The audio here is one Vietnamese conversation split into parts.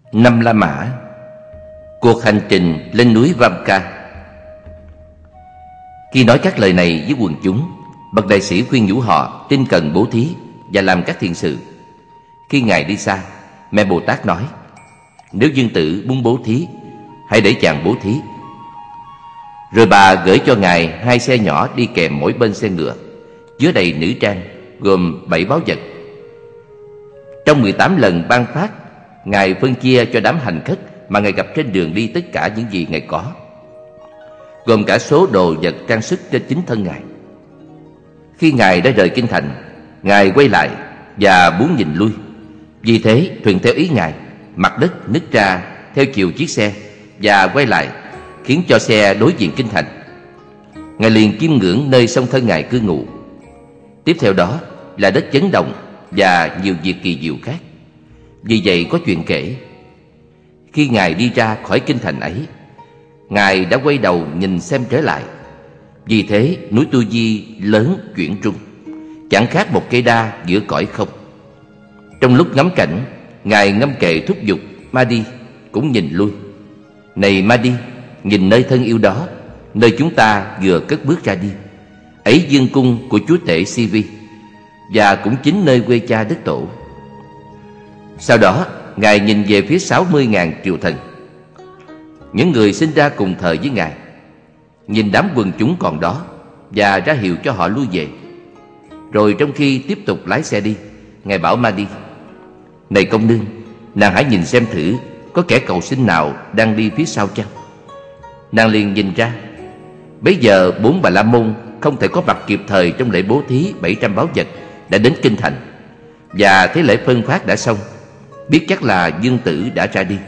Năm La Mã. Cuộc hành trình lên núi Vamka. Khi nói các lời này với quần chúng, bậc đại sĩ khuyên nhủ họ tinh cần bố thí và làm các thiện sự. Khi Ngài đi xa, mẹ Bồ Tát nói: nếu Dương Tử muốn bố thí, hãy để chàng bố thí. Rồi bà gửi cho Ngài 2 xe nhỏ đi kèm mỗi bên xe ngựa, chứa đầy nữ trang, gồm 7 báu vật. Trong 18 lần ban phát, Ngài phân chia cho đám hành khất mà Ngài gặp trên đường đi tất cả những gì Ngài có, gồm cả số đồ vật trang sức trên chính thân Ngài. Khi Ngài đã rời kinh thành, Ngài quay lại và muốn nhìn lui. Vì thế thuận theo ý Ngài, mặt đất nứt ra theo chiều chiếc xe và quay lại, khiến cho xe đối diện kinh thành. Ngài liền chiêm ngưỡng nơi song thân Ngài cư ngụ. Tiếp theo đó là đất chấn động và nhiều việc kỳ diệu khác. Vì vậy có chuyện kể. Khi Ngài đi ra khỏi kinh thành ấy, Ngài đã quay đầu nhìn xem trở lại. Vì thế núi Tu Di lớn chuyển trung, chẳng khác một cây đa giữa cõi không. Trong lúc ngắm cảnh, Ngài ngâm kệ thúc giục Mahdi cũng nhìn lui: này Mahdi, nhìn nơi thân yêu đó, nơi chúng ta vừa cất bước ra đi. Ấy vương cung của chúa tể Sivi, và cũng chính nơi quê cha đất tổ. Sau đó Ngài nhìn về phía 60.000 triều thần, những người sinh ra cùng thời với Ngài, nhìn đám quần chúng còn đó và ra hiệu cho họ lui về. Rồi trong khi tiếp tục lái xe đi, Ngài bảo Mahdi: này công nương, nàng hãy nhìn xem thử có kẻ cầu xin nào đang đi phía sau chăng? Nàng liền nhìn ra. Bấy giờ 4 Bà La Môn không thể có mặt kịp thời trong lễ bố thí 700 báu vật đã đến kinh thành, và thấy lễ phân phát đã xong, biết chắc là Dương Tử đã ra đi.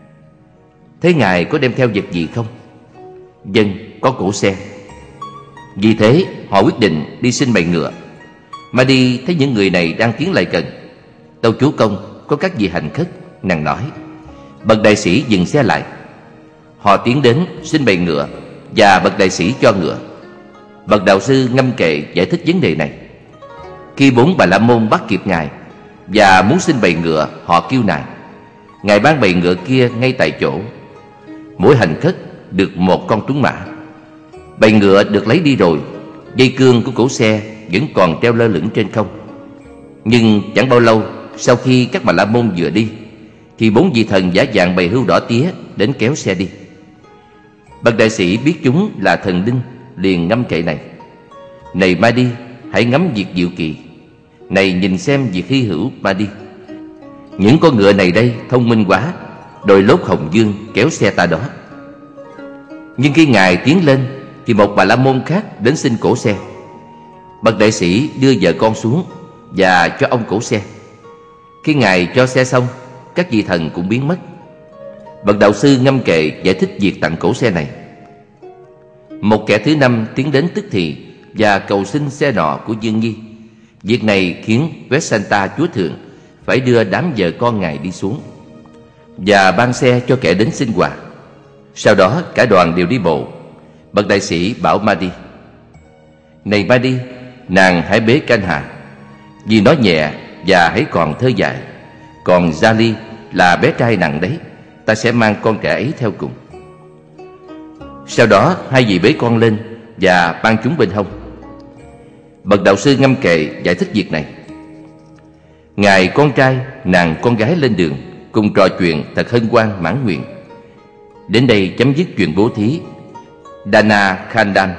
Thế Ngài có đem theo vật gì không? Vâng, có cỗ xe. Vì thế họ quyết định đi xin bày ngựa. Mahdi thấy những người này đang tiến lại gần. Tâu chúa công, có các vị hành khất. Nàng nói. Bậc đại sĩ dừng xe lại. Họ tiến đến xin bày ngựa, và bậc đại sĩ cho ngựa. Bậc đạo sư ngâm kệ giải thích vấn đề này. Khi 4 Bà La Môn bắt kịp Ngài và muốn xin bày ngựa, họ kêu nài. Ngài ban bày ngựa kia ngay tại chỗ. Mỗi hành khất được 1 con tuấn mã. Bày ngựa được lấy đi rồi, dây cương của cỗ xe vẫn còn treo lơ lửng trên không. Nhưng chẳng bao lâu sau khi các Bà La Môn vừa đi, thì 4 vị thần giả dạng bầy hươu đỏ tía đến kéo xe đi. Bậc đại sĩ biết chúng là thần linh, liền ngâm kệ này: này Mahdi, hãy ngắm việc diệu kỳ. Này nhìn xem việc hy hữu Mahdi. Những con ngựa này đây thông minh quá, đôi lốt hồng dương kéo xe ta đó. Nhưng khi Ngài tiến lên, thì một Bà La Môn khác đến xin cổ xe. Bậc đại sĩ đưa vợ con xuống và cho ông cổ xe. Khi Ngài cho xe xong, các vị thần cũng biến mất. Bậc đạo sư ngâm kệ giải thích việc tặng cổ xe này. Một kẻ thứ 5 tiến đến tức thì và cầu xin xe nọ của Dương Nhi. Việc này khiến Vesanta chúa thượng phải đưa đám vợ con Ngài đi xuống và ban xe cho kẻ đến xin quà. Sau đó cả đoàn đều đi bộ. Bậc đại sĩ bảo Mahdi: này Mahdi, nàng hãy bế canh hà, vì nó nhẹ và hãy còn thơ dại. Còn Jali là bé trai nặng đấy, ta sẽ mang con trẻ ấy theo cùng. Sau đó 2 vị bế con lên và ban chúng bên hông. Bậc đạo sư ngâm kệ giải thích việc này. Ngài con trai, nàng con gái lên đường, cùng trò chuyện thật hân hoan mãn nguyện. Đến đây chấm dứt chuyện bố thí Dana Khandan.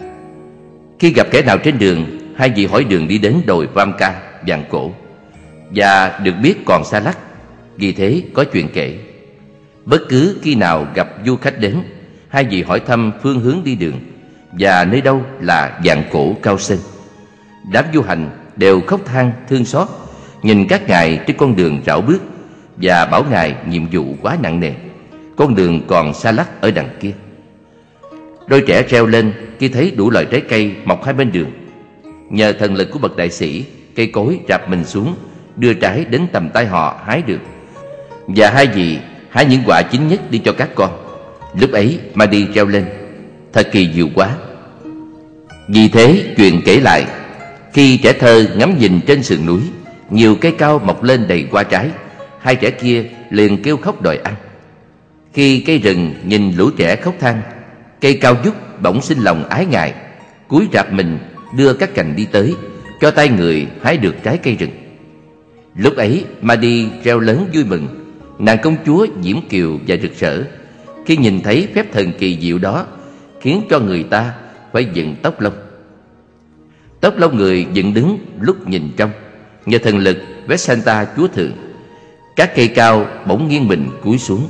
Khi gặp kẻ nào trên đường, 2 vị hỏi đường đi đến đồi Vamka vàng cổ, và được biết còn xa lắc. Vì thế có chuyện kể. Bất cứ khi nào gặp du khách đến, 2 vị hỏi thăm phương hướng đi đường và nơi đâu là vàng cổ cao sơn. Đám du hành đều khóc than thương xót, nhìn các ngài trên con đường rảo bước, và bảo Ngài nhiệm vụ quá nặng nề, con đường còn xa lắc ở đằng kia. Đôi trẻ reo lên khi thấy đủ loại trái cây mọc hai bên đường. Nhờ thần lực của bậc đại sĩ, cây cối rạp mình xuống, đưa trái đến tầm tay họ hái được. Và 2 vị hái những quả chín nhất đi cho các con. Lúc ấy Mahdi reo lên: thật kỳ diệu quá. Vì thế chuyện kể lại, khi trẻ thơ ngắm nhìn trên sườn núi, nhiều cây cao mọc lên đầy hoa trái, 2 trẻ kia liền kêu khóc đòi ăn. Khi cây rừng nhìn lũ trẻ khóc than, cây cao vút bỗng sinh lòng ái ngại, cúi rạp mình đưa các cành đi tới, cho tay người hái được trái cây rừng. Lúc ấy Madi reo lớn vui mừng, nàng công chúa diễm kiều và rực rỡ khi nhìn thấy phép thần kỳ diệu đó, khiến cho người ta phải dựng tóc lông. Tóc lông người dựng đứng lúc nhìn trong, nhờ thần lực Vesanta chúa thượng. Các cây cao bỗng nghiêng mình cúi xuống.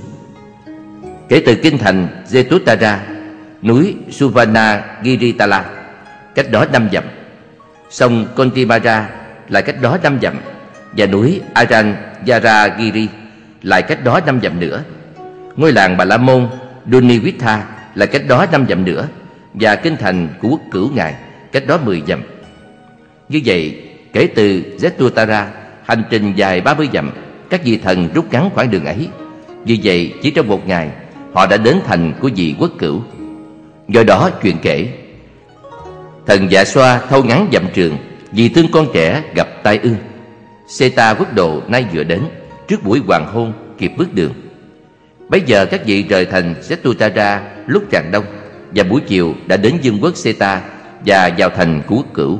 Kể từ kinh thành Jetutara, núi Suvarnagiritala cách đó 5 dặm, sông Kontibara lại cách đó 5 dặm, và núi Aranjaragiri lại cách đó 5 dặm nữa. Ngôi làng Bà La Môn Dunivitha lại cách đó 5 dặm nữa, và kinh thành của quốc cửu ngài cách đó 10 dặm. Như vậy, kể từ Jetutara, hành trình dài 30 dặm, các vị thần rút ngắn khoảng đường ấy. Vì vậy, chỉ trong một ngày, họ đã đến thành của vị quốc cửu. Do đó, chuyện kể: thần Dạ Xoa thâu ngắn dặm trường, vì thương con trẻ gặp tai ương. Seta quốc độ nay vừa đến, trước buổi hoàng hôn kịp bước đường. Bấy giờ các vị rời thành Jetutara lúc rạng đông, và buổi chiều đã đến vương quốc Seta và vào thành của quốc cửu.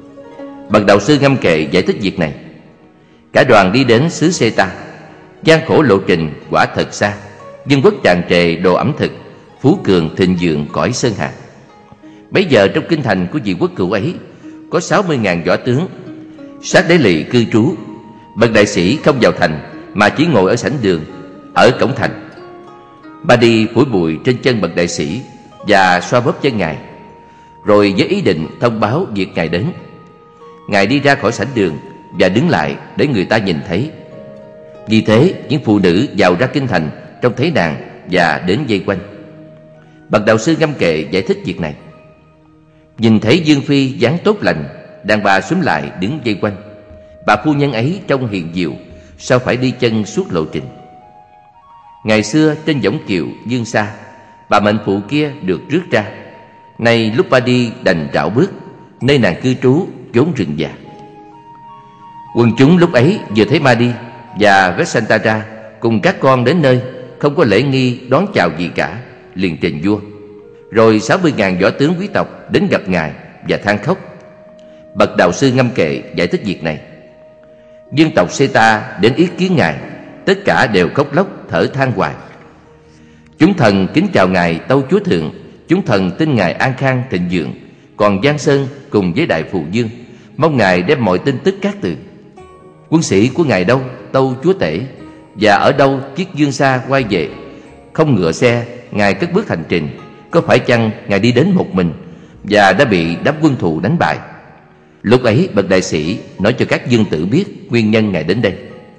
Bậc đạo sư ngâm kệ giải thích việc này. Cả đoàn đi đến xứ Seta. Gian khổ lộ trình quả thật xa, vương quốc tràn trề đồ ẩm thực, phú cường thịnh vượng cõi sơn hà. Bấy giờ trong kinh thành của vị quốc cửu ấy có 60.000 võ tướng sát đế lỵ cư trú. Bậc đại sĩ không vào thành, mà chỉ ngồi ở sảnh đường ở cổng thành. Badi phủi bụi trên chân bậc đại sĩ và xoa bóp chân ngài, rồi với ý định thông báo việc ngài đến, ngài đi ra khỏi sảnh đường và đứng lại để người ta nhìn thấy. Vì thế những phụ nữ vào ra kinh thành trông thấy nàng và đến vây quanh. Bậc đạo sư ngâm kệ giải thích việc này. Nhìn thấy Dương Phi dáng tốt lành, đàn bà xúm lại đứng vây quanh. Bà phu nhân ấy trông hiền diệu, sao phải đi chân suốt lộ trình. Ngày xưa trên võng kiều Dương Sa, bà mệnh phụ kia được rước ra. Nay lúc bà đi đành rảo bước, nơi nàng cư trú chốn rừng già. Quần chúng lúc ấy vừa thấy Madi và Vesantara cùng các con đến nơi, không có lễ nghi đón chào gì cả, liền trình vua. Rồi 60.000 võ tướng quý tộc đến gặp ngài và than khóc. Bậc đạo sư ngâm kệ giải thích việc này. Dân tộc Seta đến ý kiến ngài, tất cả đều khóc lóc thở than hoài. Chúng thần kính chào ngài tâu chúa thượng, chúng thần tin ngài an khang thịnh vượng. Còn Giang Sơn cùng với đại phụ dương mong ngài đem mọi tin tức các từ. Quân sĩ của ngài đâu tâu chúa tể, và ở đâu chiếc Dương Sa quay về? Không ngựa xe, ngài cất bước hành trình. Có phải chăng ngài đi đến một mình và đã bị đám quân thù đánh bại? Lúc ấy bậc đại sĩ nói cho các dương tử biết nguyên nhân ngài đến đây.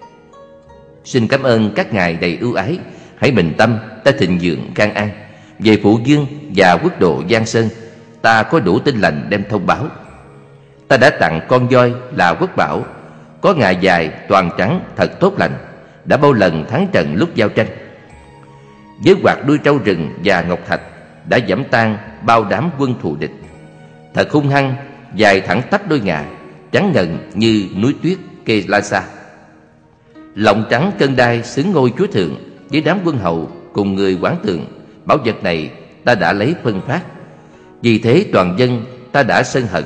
Xin cảm ơn các ngài đầy ưu ái, hãy bình tâm, ta thịnh vượng khang an. Về phụ dương và quốc độ Giang Sơn, ta có đủ tin lành đem thông báo. Ta đã tặng con voi là quốc bảo, có ngà dài toàn trắng thật tốt lành, đã bao lần thắng trận lúc giao tranh. Với quạt đuôi trâu rừng và ngọc thạch đã giẫm tan bao đám quân thù địch. Thật hung hăng, dài thẳng tắp đôi ngà, trắng ngần như núi tuyết Kelasa. Lọng trắng cân đai xứng ngôi chúa thượng, với đám quân hầu cùng người quản tượng. Bảo vật này ta đã lấy phân phát, vì thế toàn dân ta đã sân hận.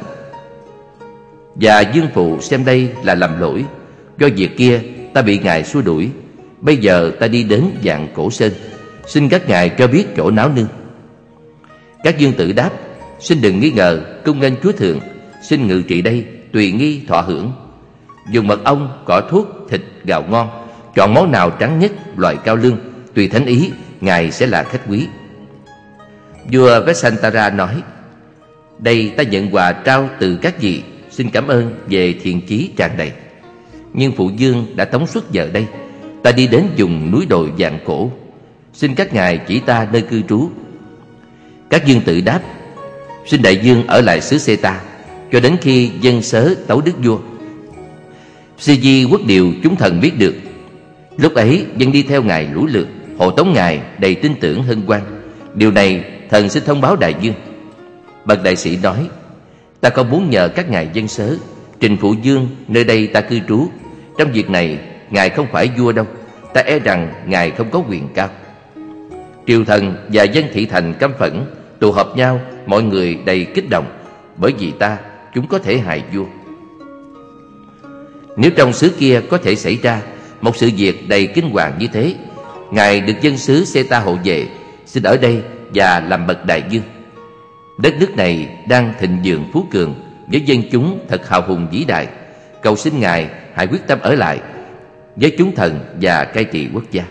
Và dương phụ xem đây là lầm lỗi, do việc kia ta bị ngài xua đuổi. Bây giờ ta đi đến Vạn Cổ Sơn, xin các ngài cho biết chỗ náo nương. Các dương tử đáp: xin đừng nghi ngờ, cung nghênh chúa thượng, xin ngự trị đây, tùy nghi thọ hưởng. Dùng mật ong, cỏ thuốc, thịt, gạo ngon, chọn món nào trắng nhất, loại cao lương, tùy thánh ý, ngài sẽ là khách quý. Vua Vesantara nói: đây ta nhận quà trao từ các vị, xin cảm ơn về thiện chí tràn đầy. Nhưng phụ dương đã tống xuất giờ đây, ta đi đến vùng núi đồi Vạn Cổ, xin các ngài chỉ ta nơi cư trú. Các dương tự đáp: xin đại dương ở lại xứ Seta cho đến khi dân sớ tấu đức vua. Si Di quốc điều chúng thần biết được. Lúc ấy dân đi theo ngài lũ lượt, hộ tống ngài đầy tin tưởng hân hoan. Điều này thần xin thông báo đại dương. Bậc đại sĩ nói: ta không muốn nhờ các ngài dân sớ, trình phụ dương nơi đây ta cư trú. Trong việc này ngài không phải vua đâu, ta e rằng ngài không có quyền cao. Triều thần và dân thị thành căm phẫn, tụ họp nhau, mọi người đầy kích động, bởi vì chúng có thể hại vua. Nếu trong xứ kia có thể xảy ra một sự việc đầy kinh hoàng như thế, ngài được dân xứ Seta hộ vệ, xin ở đây và làm bậc đại vương. Đất nước này đang thịnh vượng phú cường, với dân chúng thật hào hùng vĩ đại. Cầu xin ngài hãy quyết tâm ở lại với chúng thần và cai trị quốc gia.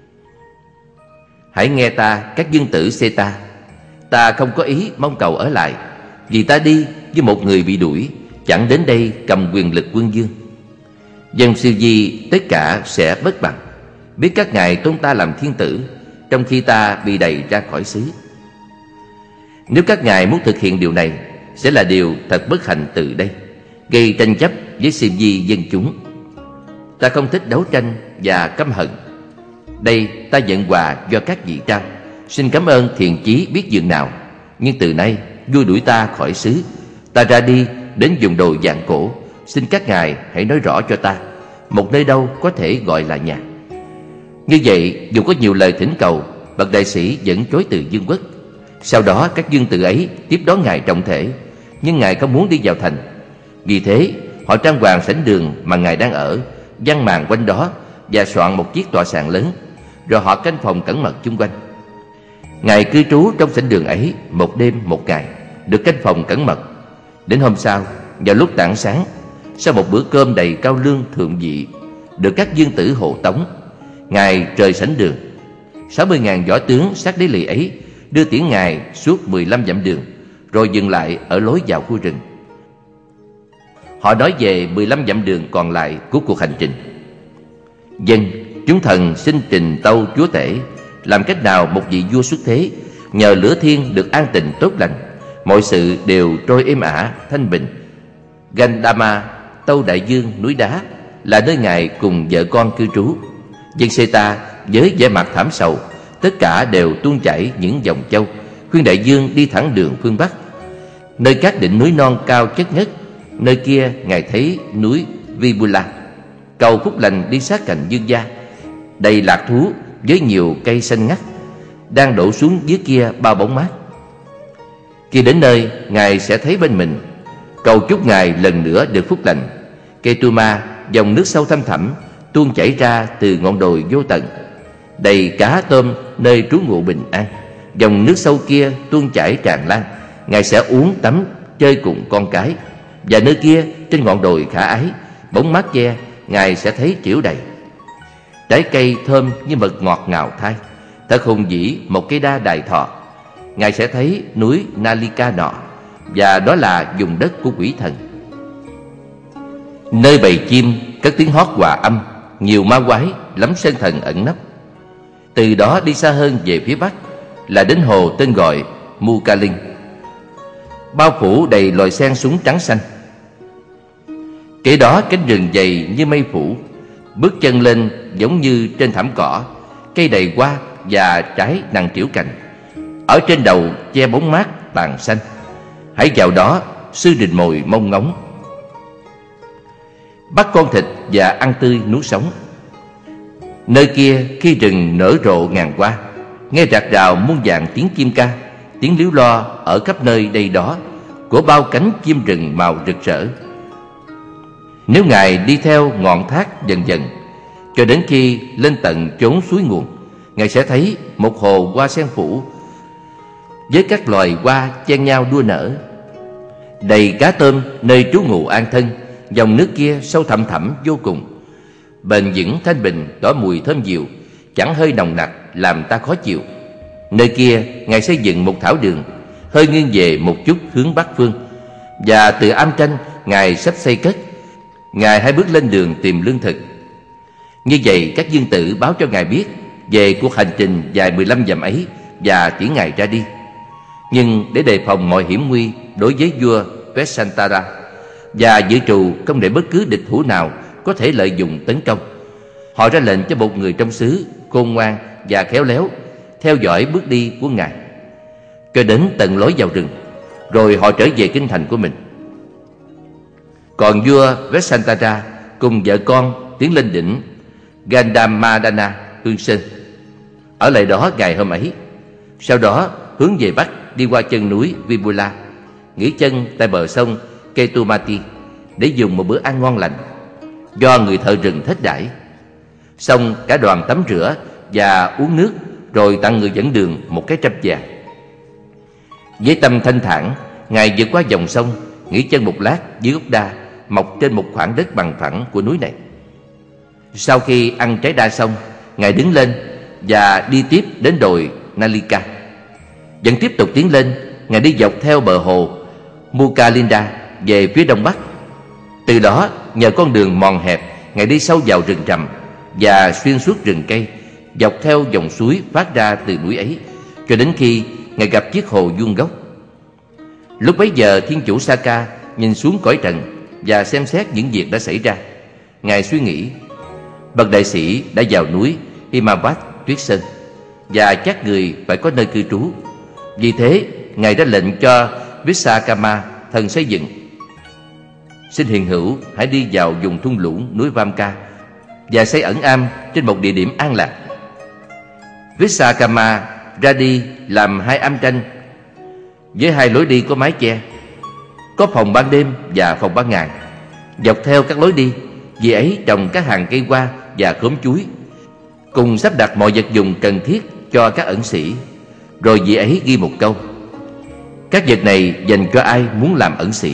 Hãy nghe ta, các vương tử Seta. Ta không có ý mong cầu ở lại, vì ta đi với một người bị đuổi, chẳng đến đây cầm quyền lực quân vương. Dân siêu di tất cả sẽ bất bằng, biết các ngài tôn ta làm thiên tử, trong khi ta bị đày ra khỏi xứ. Nếu các ngài muốn thực hiện điều này, sẽ là điều thật bất hạnh từ đây, gây tranh chấp với siêu di dân chúng. Ta không thích đấu tranh và căm hận. Đây ta nhận quà do các vị trao, xin cảm ơn thiện chí biết dường nào. Nhưng từ nay vua đuổi ta khỏi xứ, ta ra đi đến vùng đồi vạn cổ. Xin các ngài hãy nói rõ cho ta một nơi đâu có thể gọi là nhà. Như vậy, dù có nhiều lời thỉnh cầu, bậc đại sĩ vẫn chối từ vương quốc. Sau đó các vương tử ấy tiếp đón ngài trọng thể, nhưng ngài không muốn đi vào thành. Vì thế họ trang hoàng sảnh đường mà ngài đang ở, giăng màn quanh đó và soạn một chiếc tọa sàn lớn, rồi họ canh phòng cẩn mật chung quanh. Ngài cư trú trong sảnh đường ấy một đêm một ngày, được canh phòng cẩn mật. Đến hôm sau, vào lúc tảng sáng, sau một bữa cơm đầy cao lương thượng vị, được các vương tử hộ tống, ngài rời sảnh đường. 60.000 võ tướng sát đế lì ấy đưa tiễn ngài suốt 15 dặm đường, rồi dừng lại ở lối vào khu rừng. Họ nói về 15 dặm đường còn lại của cuộc hành trình. Dân, chúng thần xin trình tâu chúa tể, làm cách nào một vị vua xuất thế, nhờ lửa thiên được an tịnh tốt lành, mọi sự đều trôi êm ả thanh bình. Gandama, tâu đại vương núi đá, là nơi ngài cùng vợ con cư trú. Dân Seta với vẻ mặt thảm sầu, tất cả đều tuôn chảy những dòng châu, khuyên đại vương đi thẳng đường phương Bắc. Nơi các đỉnh núi non cao chất ngất, nơi kia ngài thấy núi Vibula, cầu phúc lành đi sát cạnh dương gia, đầy lạc thú với nhiều cây xanh ngắt, đang đổ xuống dưới kia bao bóng mát. Khi đến nơi, ngài sẽ thấy bên mình, cầu chúc ngài lần nữa được phúc lành. Ketuma, dòng nước sâu thăm thẳm tuôn chảy ra từ ngọn đồi vô tận, đầy cá tôm nơi trú ngụ bình an. Dòng nước sâu kia tuôn chảy tràn lan, ngài sẽ uống tắm chơi cùng con cái. Và nơi kia trên ngọn đồi khả ái, bóng mát che, ngài sẽ thấy chiểu đầy trái cây thơm như mật ngọt ngào thai, thật hùng vĩ một cây đa đài thọ. Ngài sẽ thấy núi Nalika nọ, và đó là vùng đất của quỷ thần, nơi bầy chim cất tiếng hót hòa âm, nhiều ma quái lắm sơn thần ẩn nấp. Từ đó đi xa hơn về phía bắc là đến hồ tên gọi Mukalin, bao phủ đầy loài sen súng trắng xanh. Kế đó cánh rừng dày như mây phủ, bước chân lên giống như trên thảm cỏ, cây đầy hoa và trái nặng trĩu cành, ở trên đầu che bóng mát tàn xanh. Hãy vào đó, sư đình mồi mong ngóng, bắt con thịt và ăn tươi nuốt sống. Nơi kia khi rừng nở rộ ngàn hoa, nghe rạc rào muôn vàn tiếng chim ca, tiếng líu lo ở khắp nơi đây đó của bao cánh chim rừng màu rực rỡ. Nếu ngài đi theo ngọn thác dần dần cho đến khi lên tận chốn suối nguồn, ngài sẽ thấy một hồ hoa sen phủ với các loài hoa chen nhau đua nở, đầy cá tôm nơi trú ngụ an thân. Dòng nước kia sâu thẳm thẳm vô cùng, bền vững thanh bình, tỏa mùi thơm dịu, chẳng hơi nồng nặc làm ta khó chịu. Nơi kia ngài xây dựng một thảo đường, hơi nghiêng về một chút hướng bắc phương, và từ am tranh ngài sắp xây cất. Ngài hãy bước lên đường tìm lương thực. Như vậy các vương tử báo cho ngài biết về cuộc hành trình dài 15 dặm ấy và tiễn ngài ra đi. Nhưng để đề phòng mọi hiểm nguy đối với vua Vesantara, và dự trù không để bất cứ địch thủ nào có thể lợi dụng tấn công, họ ra lệnh cho một người trong xứ khôn ngoan và khéo léo theo dõi bước đi của ngài cho đến tận lối vào rừng, rồi họ trở về kinh thành của mình. Còn vua Vesantara cùng vợ con tiến lên đỉnh Gandhamadana Hương Sơn. Ở lại đó ngày hôm ấy. Sau đó hướng về bắc đi qua chân núi Vibula, nghỉ chân tại bờ sông Ketumati để dùng một bữa ăn ngon lành do người thợ rừng thết đãi. Xong cả đoàn tắm rửa và uống nước, rồi tặng người dẫn đường một cái trâm vàng. Với tâm thanh thản, Ngài vượt qua dòng sông, nghỉ chân một lát dưới gốc đa mọc trên một khoảng đất bằng phẳng của núi này. Sau khi ăn trái đa xong, Ngài đứng lên và đi tiếp đến đồi Nalika. Vẫn tiếp tục tiến lên, Ngài đi dọc theo bờ hồ Mukalinda về phía đông bắc. Từ đó nhờ con đường mòn hẹp, Ngài đi sâu vào rừng trầm và xuyên suốt rừng cây, dọc theo dòng suối phát ra từ núi ấy, cho đến khi Ngài gặp chiếc hồ vuông góc. Lúc bấy giờ Thiên Chủ Saka nhìn xuống cõi trần và xem xét những việc đã xảy ra. Ngài suy nghĩ, bậc đại sĩ đã vào núi Himavat Tuyết Sơn và chắc người phải có nơi cư trú. Vì thế Ngài đã lệnh cho Vissakama thần xây dựng: xin hiền hữu hãy đi vào vùng thung lũng núi Vamka và xây ẩn am trên một địa điểm an lạc. Vissakama ra đi làm 2 am tranh với 2 lối đi có mái che, có phòng ban đêm và phòng ban ngày. Dọc theo các lối đi, vì ấy trồng các hàng cây hoa và khóm chuối, cùng sắp đặt mọi vật dụng cần thiết cho các ẩn sĩ. Rồi vì ấy ghi một câu: các vật này dành cho ai muốn làm ẩn sĩ.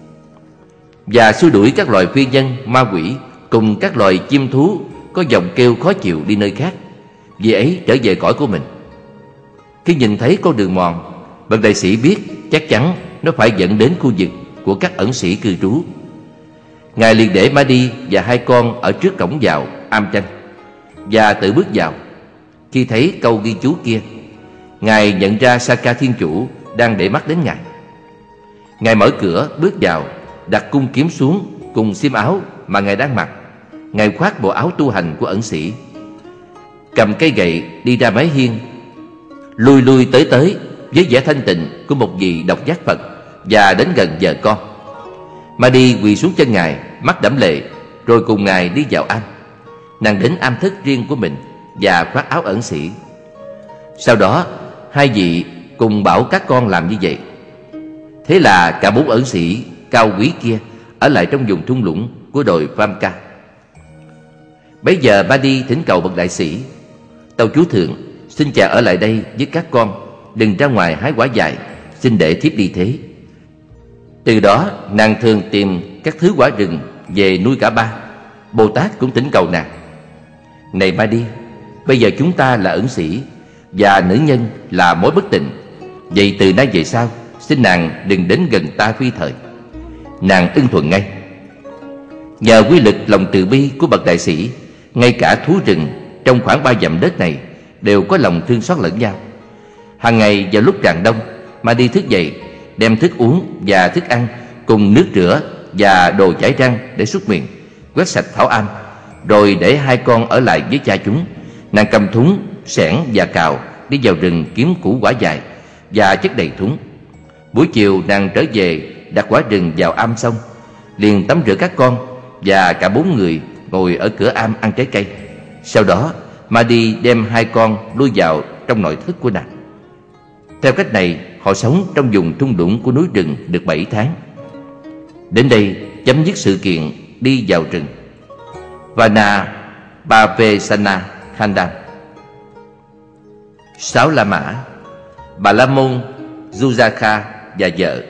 Và xua đuổi các loài phi nhân, ma quỷ cùng các loài chim thú có giọng kêu khó chịu đi nơi khác, vì ấy trở về cõi của mình. Khi nhìn thấy con đường mòn, bậc đại sĩ biết chắc chắn nó phải dẫn đến khu vực của các ẩn sĩ cư trú. Ngài liền để Madi và 2 con ở trước cổng vào am tranh và tự bước vào. Khi thấy câu ghi chú kia, Ngài nhận ra Saka Thiên Chủ đang để mắt đến Ngài. Ngài mở cửa bước vào, đặt cung kiếm xuống cùng xiêm áo mà Ngài đang mặc. Ngài khoác bộ áo tu hành của ẩn sĩ, cầm cây gậy đi ra mái hiên, lui lui tới với vẻ thanh tịnh của một vị độc giác Phật, và đến gần vợ con. Madi quỳ xuống chân Ngài, mắt đẫm lệ, rồi cùng Ngài đi vào am. Nàng đến am thất riêng của mình và khoác áo ẩn sĩ. Sau đó 2 vị cùng bảo các con làm như vậy. Thế là cả 4 ẩn sĩ cao quý kia ở lại trong vùng thung lũng của đồi Vamka. Bấy giờ Madi thỉnh cầu bậc đại sĩ: tâu chúa thượng, xin chàng ở lại đây với các con, đừng ra ngoài hái quả dại, xin để thiếp đi thế. Từ đó nàng thường tìm các thứ quả rừng về nuôi cả ba. Bồ Tát cũng thỉnh cầu nàng: này Madi, bây giờ chúng ta là ẩn sĩ và nữ nhân là mối bất tịnh, vậy từ nay về sau xin nàng đừng đến gần ta phi thời. Nàng ưng thuận ngay. Nhờ quy lực lòng từ bi của bậc đại sĩ, ngay cả thú rừng trong khoảng 3 dặm đất này đều có lòng thương xót lẫn nhau. Hàng ngày vào lúc rạng đông, Madi thức dậy, đem thức uống và thức ăn cùng nước rửa và đồ chải răng để súc miệng, quét sạch thảo am, rồi để 2 con ở lại với cha chúng. Nàng cầm thúng, xẻng và cào đi vào rừng kiếm củ quả dại và chất đầy thúng. Buổi chiều nàng trở về đặt quả rừng vào am xong, liền tắm rửa các con, và cả 4 người ngồi ở cửa am ăn trái cây. Sau đó Madi đem 2 con lui vào trong nội thất của nàng. Theo cách này, họ sống trong vùng thung lũng của núi rừng được 7 tháng. Đến đây chấm dứt sự kiện đi vào rừng Vana Bhavesana Khandam. 6 La Mã, Bà La Môn, Jujaka và vợ.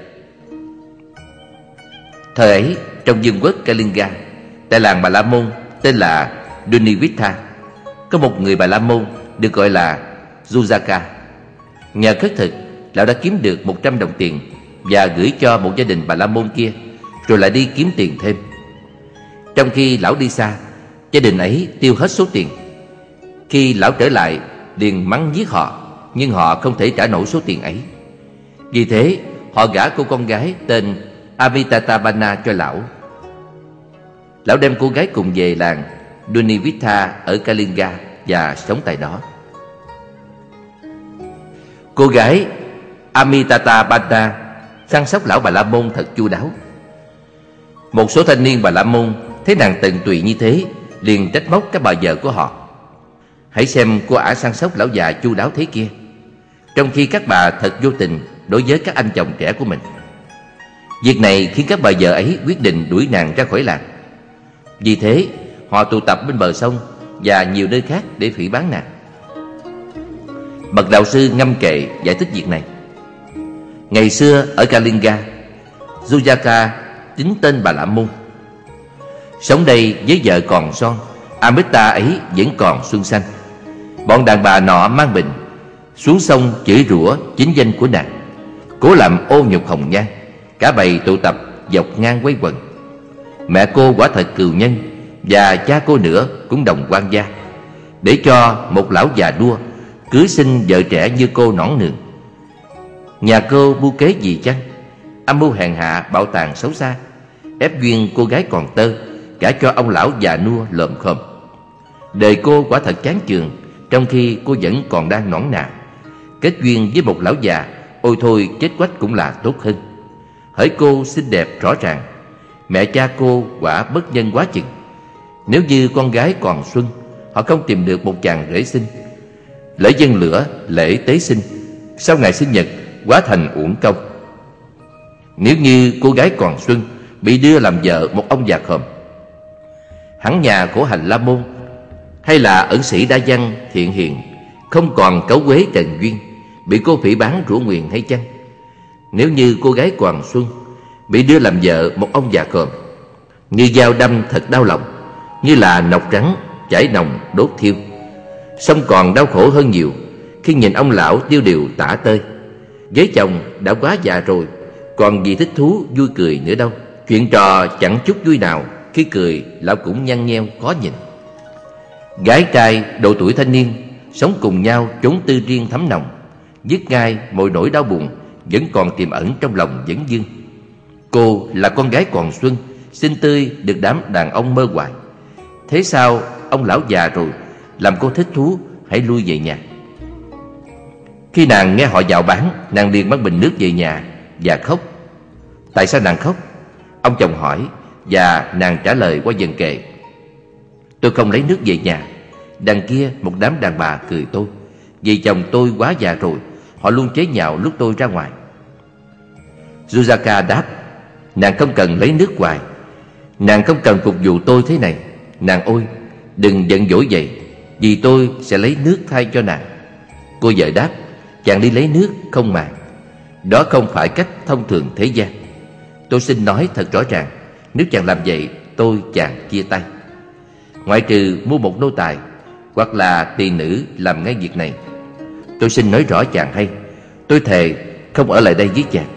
Thời ấy, trong vương quốc Kalinga, tại làng Bà La Môn tên là Dunivitha, có một người Bà La Môn được gọi là Jujaka. Nhờ khất thực, lão đã kiếm được 100 đồng tiền và gửi cho một gia đình Bà La Môn kia, rồi lại đi kiếm tiền thêm. Trong khi lão đi xa, gia đình ấy tiêu hết số tiền. Khi lão trở lại, liền mắng giết họ, nhưng họ không thể trả nổi số tiền ấy. Vì thế họ gả cô con gái tên Amitabhana cho lão. Lão đem cô gái cùng về làng Dunivitha ở Kalinga và sống tại đó. Cô gái Amitabhana săn sóc lão Bà La Môn thật chu đáo. Một số thanh niên Bà La Môn thấy nàng tận tụy như thế liền trách móc các bà vợ của họ: hãy xem cô ả săn sóc lão già chu đáo thế kia, trong khi các bà thật vô tình đối với các anh chồng trẻ của mình. Việc này khiến các bà vợ ấy quyết định đuổi nàng ra khỏi làng. Vì thế họ tụ tập bên bờ sông và nhiều nơi khác để phỉ báng nàng. Bậc đạo sư ngâm kệ giải thích việc này: ngày xưa ở Kalinga, Sujaka chính tên Bà La Môn. Sống đây với vợ còn son, Amrita ấy vẫn còn xuân xanh. Bọn đàn bà nọ mang bình xuống sông chửi rủa chính danh của nàng, cố làm ô nhục hồng nhan. Cả bầy tụ tập dọc ngang quấy quần. Mẹ cô quả thật cừu nhân, và cha cô nữa cũng đồng quan gia, để cho một lão già đua cưới xin vợ trẻ như cô nõn nường. Nhà cô mưu kế gì chăng? Âm mưu hèn hạ bạo tàn xấu xa, ép duyên cô gái còn tơ gả cho ông lão già nua lồm khồm. Đời cô quả thật chán chường, trong khi cô vẫn còn đang nõn nà. Kết duyên với một lão già, ôi thôi chết quách cũng là tốt hơn. Hỡi cô xinh đẹp rõ ràng, mẹ cha cô quả bất nhân quá chừng. Nếu như con gái còn xuân, họ không tìm được một chàng rể xinh. Lễ dân lửa, lễ tế sinh, sau ngày sinh nhật quá thành uổng công. Nếu như cô gái còn xuân bị đưa làm vợ một ông già khòm, hẳn nhà của Hành La Môn hay là ẩn sĩ đa văn thiện hiền không còn cấu quế trần duyên, bị cô phỉ báng rủa nguyền hay chăng? Nếu như cô gái còn xuân bị đưa làm vợ một ông già khòm, như dao đâm thật đau lòng, như là nọc trắng chảy nồng đốt thiêu. Song còn đau khổ hơn nhiều khi nhìn ông lão tiêu điều tả tơi. Với chồng đã quá già rồi, còn gì thích thú vui cười nữa đâu. Chuyện trò chẳng chút vui nào, khi cười lão cũng nhăn nheo khó nhìn. Gái trai độ tuổi thanh niên sống cùng nhau chốn tư riêng thấm nồng, dứt ngay mọi nỗi đau buồn vẫn còn tiềm ẩn trong lòng vấn vương. Cô là con gái còn xuân, xinh tươi, được đám đàn ông mơ hoài. Thế sao ông lão già rồi làm cô thích thú, hãy lui về nhà. Khi nàng nghe họ dạo bán, nàng liền mang bình nước về nhà và khóc. Tại sao nàng khóc? Ông chồng hỏi, và nàng trả lời qua dần kệ: tôi không lấy nước về nhà. Đằng kia một đám đàn bà cười tôi, vì chồng tôi quá già rồi, họ luôn chế nhạo lúc tôi ra ngoài. Sujaka đáp: nàng không cần lấy nước hoài, nàng không cần phục vụ tôi thế này. Nàng ôi, đừng giận dỗi vậy, vì tôi sẽ lấy nước thay cho nàng. Cô vợ đáp: chàng đi lấy nước không màng, đó không phải cách thông thường thế gian. Tôi xin nói thật rõ ràng, nếu chàng làm vậy, tôi chàng chia tay. Ngoại trừ mua một nô tài hoặc là tỳ nữ làm ngay việc này. Tôi xin nói rõ chàng hay, tôi thề không ở lại đây với chàng.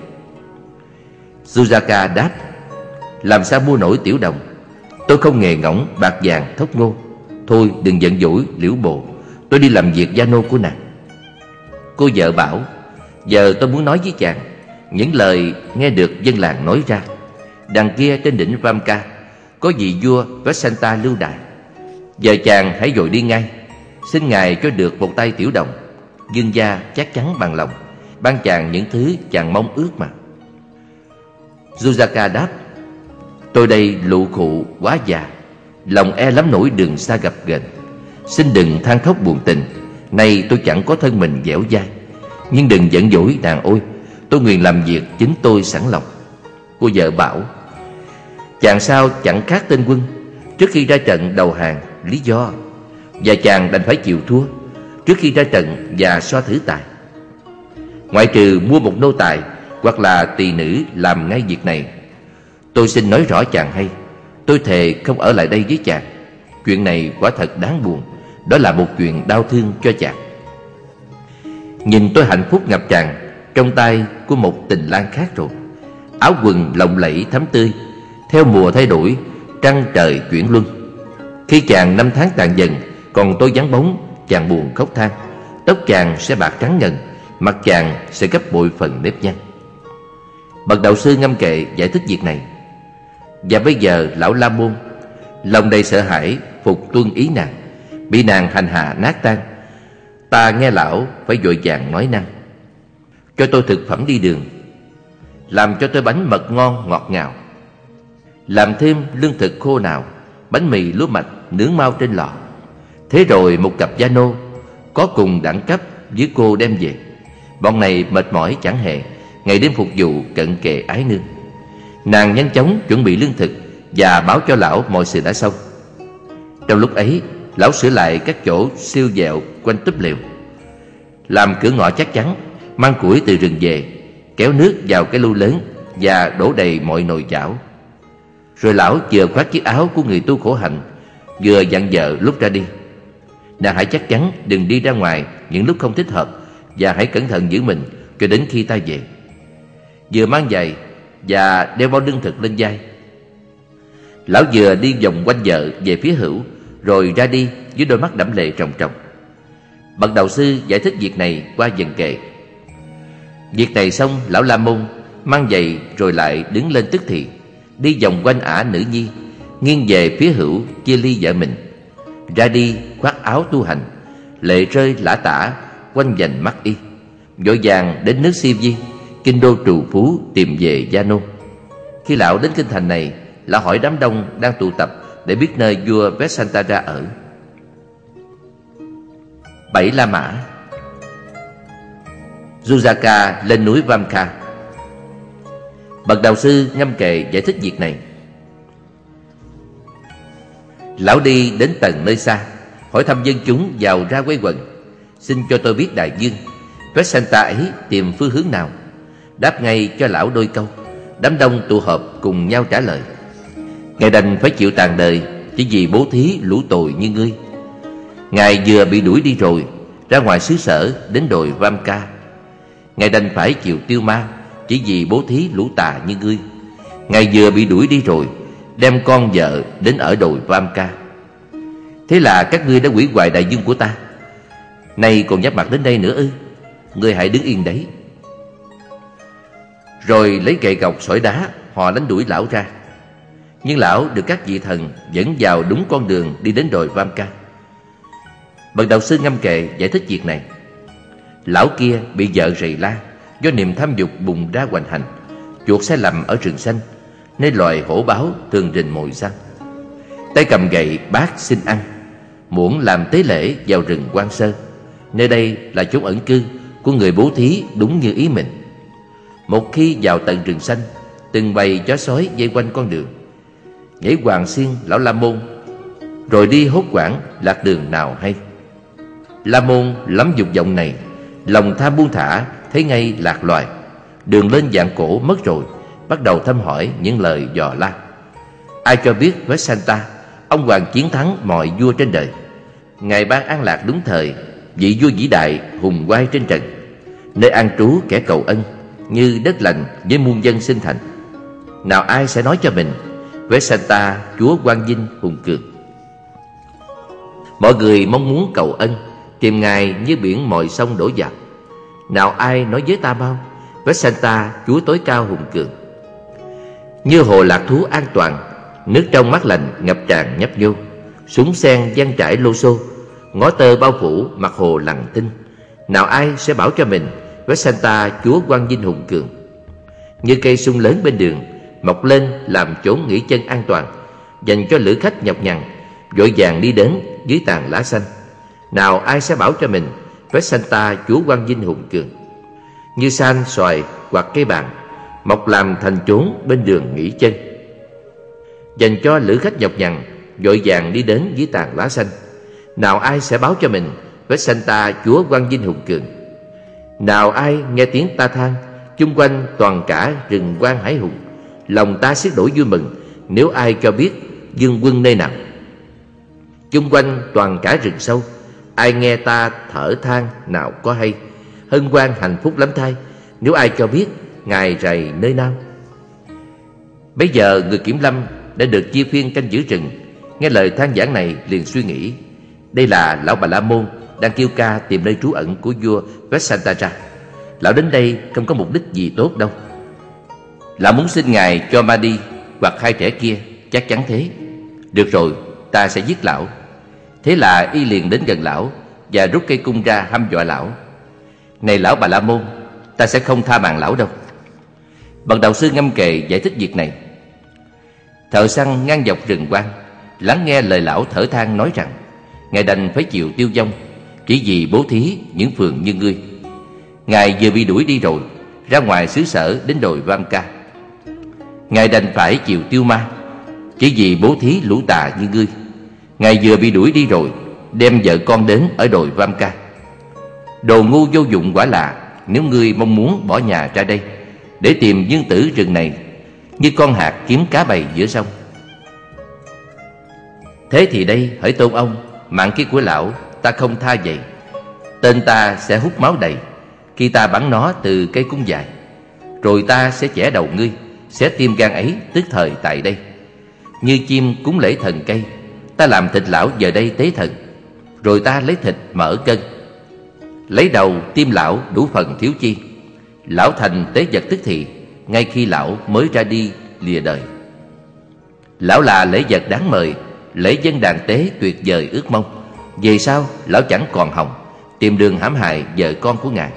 Sujaka đáp: làm sao mua nổi tiểu đồng, tôi không nghề ngỗng bạc vàng thóc ngô. Thôi đừng giận dỗi liễu bộ, tôi đi làm việc gia nô của nàng. Cô vợ bảo: giờ tôi muốn nói với chàng những lời nghe được dân làng nói ra. Đằng kia trên đỉnh Ramka có vị vua Vasanta lưu đày. Giờ chàng hãy vội đi ngay, xin ngài cho được một tay tiểu đồng. Dương gia chắc chắn bằng lòng ban chàng những thứ chàng mong ước mà. Sujaka đáp: tôi đây lụ khụ quá già, lòng e lắm nỗi đường xa gặp ghềnh. Xin đừng than khóc buồn tình, nay tôi chẳng có thân mình dẻo dai. Nhưng đừng giận dỗi nàng ôi, tôi nguyện làm việc chính tôi sẵn lòng. Cô vợ bảo: chàng sao chẳng khác tên quân, trước khi ra trận đầu hàng lý do, và chàng đành phải chịu thua trước khi ra trận và so thử tài. Ngoại trừ mua một nô tài hoặc là tỳ nữ làm ngay việc này, tôi xin nói rõ chàng hay, tôi thề không ở lại đây với chàng. Chuyện này quả thật đáng buồn, đó là một chuyện đau thương cho chàng. Nhìn tôi hạnh phúc ngập tràn trong tay của một tình lang khác rồi. Áo quần lộng lẫy thắm tươi, theo mùa thay đổi, trăng trời chuyển luân. Khi chàng năm tháng tàn dần, còn tôi vắng bóng, chàng buồn khóc than. Tóc chàng sẽ bạc trắng ngần, mặt chàng sẽ gấp bội phần nếp nhăn. Bậc đạo sư ngâm kệ giải thích việc này. Và bây giờ lão La Môn lòng đầy sợ hãi phục tuân ý nàng, bị nàng hành hạ nát tan. Ta nghe lão phải vội vàng nói năng: cho tôi thực phẩm đi đường, làm cho tôi bánh mật ngon ngọt ngào, làm thêm lương thực khô nào bánh mì lúa mạch nướng mau trên lò. Thế rồi một cặp gia nô có cùng đẳng cấp với cô đem về. Bọn này mệt mỏi chẳng hề, ngày đêm phục vụ cận kề ái nương. Nàng nhanh chóng chuẩn bị lương thực và báo cho lão mọi sự đã xong. Trong lúc ấy, lão sửa lại các chỗ siêu vẹo quanh túp lều, làm cửa ngõ chắc chắn, mang củi từ rừng về, kéo nước vào cái lu lớn và đổ đầy mọi nồi chảo. Rồi lão vừa khoác chiếc áo của người tu khổ hạnh, vừa dặn vợ lúc ra đi: nàng hãy chắc chắn đừng đi ra ngoài những lúc không thích hợp, và hãy cẩn thận giữ mình cho đến khi ta về. Vừa mang giày và đeo bao lương thực lên vai, lão vừa đi vòng quanh vợ về phía hữu, rồi ra đi với đôi mắt đẫm lệ tròng tròng. Bậc đạo sư giải thích việc này qua vần kệ. Việc này xong, lão La Môn mang giày rồi lại đứng lên tức thì, đi vòng quanh ả nữ nhi, nghiêng về phía hữu chia ly vợ mình. Ra đi khoác áo tu hành, lệ rơi lã tả quanh vành mắt y, vội vàng đến nước Si Viên, kinh đô trù phú, tìm về Gia Nô. Khi lão đến kinh thành này, lão hỏi đám đông đang tụ tập để biết nơi vua Vessantara ở. 7 La Mã. Jujaka lên núi Vamkha. Bậc đạo sư ngâm kệ giải thích việc này. Lão đi đến tận nơi xa, hỏi thăm dân chúng vào ra quây quần: xin cho tôi biết đại vương Vessanta ấy tìm phương hướng nào. Đáp ngay cho lão đôi câu. Đám đông tụ họp cùng nhau trả lời: ngài đành phải chịu tàn đời chỉ vì bố thí lũ tồi như ngươi. Ngài vừa bị đuổi đi rồi, ra ngoài xứ sở đến đồi Vamka. Ngài đành phải chịu tiêu ma chỉ vì bố thí lũ tà như ngươi. Ngài vừa bị đuổi đi rồi, đem con vợ đến ở đồi Vamka. Thế là các ngươi đã hủy hoại đại vương của ta, nay còn giáp mặt đến đây nữa ư? Ngươi hãy đứng yên đấy. Rồi lấy gậy gộc sỏi đá, họ đánh đuổi lão ra. Nhưng lão được các vị thần dẫn vào đúng con đường đi đến đồi Vamka. Bậc đạo sư ngâm kệ giải thích việc này. Lão kia bị vợ rầy la do niềm tham dục bùng ra hoành hành, chuột sai lầm ở rừng xanh, nơi loài hổ báo thường rình mồi săn. Tay cầm gậy bác xin ăn, muốn làm tế lễ vào rừng Quan Sơ. Nơi đây là chốn ẩn cư của người bố thí đúng như ý mình. Một khi vào tận rừng xanh, từng bầy chó sói vây quanh con đường. Nhảy hoàng xiên lão La Môn, rồi đi hốt hoảng lạc đường nào hay. La Môn lắm dục vọng này, lòng tham buông thả, thấy ngay lạc loài. Đường lên dạng cổ mất rồi, bắt đầu thăm hỏi những lời dò la. Ai cho biết với Santa, ông hoàng chiến thắng mọi vua trên đời. Ngài ban an lạc đúng thời, vị vua vĩ đại hùng oai trên trần, nơi an trú kẻ cầu ân, như đất lành với muôn dân sinh thành. Nào ai sẽ nói cho mình với Santa chúa quang vinh hùng cường. Mọi người mong muốn cầu ân, tìm ngài như biển mọi sông đổ dập. Nào ai nói với ta bao với Santa chúa tối cao hùng cường. Như hồ lạc thú an toàn, nước trong mát lành ngập tràn nhấp nhô. Súng sen giăng trải lô xô, ngó tơ bao phủ mặt hồ lặng thinh. Nào ai sẽ bảo cho mình với Santa chúa quang vinh hùng cường. Như cây sung lớn bên đường mọc lên làm chốn nghỉ chân an toàn, dành cho lữ khách nhọc nhằn vội vàng đi đến dưới tàn lá xanh. Nào ai sẽ bảo cho mình với Santa chúa quang vinh hùng cường. Như san xoài hoặc cây bàng mọc làm thành chốn bên đường nghỉ chân, dành cho lữ khách nhọc nhằn vội vàng đi đến dưới tàn lá xanh. Nào ai sẽ báo cho mình với Santa chúa quang vinh hùng cường. Nào ai nghe tiếng ta than chung quanh toàn cả rừng quang hải hùng, lòng ta xiết đổi vui mừng nếu ai cho biết dương quân nơi nào. Chung quanh toàn cả rừng sâu, ai nghe ta thở than nào có hay. Hân hoan hạnh phúc lắm thay nếu ai cho biết ngài rày nơi nào. Bấy giờ người kiểm lâm đã được chia phiên canh giữ rừng, nghe lời than vãn này liền suy nghĩ, đây là lão Bà La Môn đang kêu ca tìm nơi trú ẩn của vua Vessantara. Lão đến đây không có mục đích gì tốt đâu. Lão muốn xin ngài cho ma đi hoặc hai trẻ kia, chắc chắn thế. Được rồi, ta sẽ giết lão. Thế là y liền đến gần lão và rút cây cung ra hăm dọa lão. Này lão Bà La Môn, ta sẽ không tha mạng lão đâu. Bậc đạo sư ngâm kệ giải thích việc này. Thợ săn ngang dọc rừng quang, lắng nghe lời lão thở than nói rằng ngài đành phải chịu tiêu vong chỉ vì bố thí những phường như ngươi. Ngài vừa bị đuổi đi rồi, ra ngoài xứ sở đến đồi Vamca. Ngài đành phải chịu tiêu ma chỉ vì bố thí lũ tà như ngươi. Ngài vừa bị đuổi đi rồi, đem vợ con đến ở đồi Vamca. Đồ ngu vô dụng quả là, nếu ngươi mong muốn bỏ nhà ra đây để tìm dương tử rừng này như con hạt kiếm cá bầy giữa sông. Thế thì đây, hỡi tôn ông, mạng kia của lão ta không tha vậy. Tên ta sẽ hút máu đầy khi ta bắn nó từ cây cung dài, rồi ta sẽ chẻ đầu ngươi, xé tim gan ấy tức thời tại đây. Như chim cúng lễ thần cây, ta làm thịt lão giờ đây tế thần, rồi ta lấy thịt mở cân, lấy đầu tim lão đủ phần thiếu chi. Lão thành tế vật tức thì, ngay khi lão mới ra đi lìa đời. Lão là lễ vật đáng mời, lễ dân đàn tế tuyệt vời ước mong. Về sau lão chẳng còn hòng tìm đường hãm hại vợ con của ngài.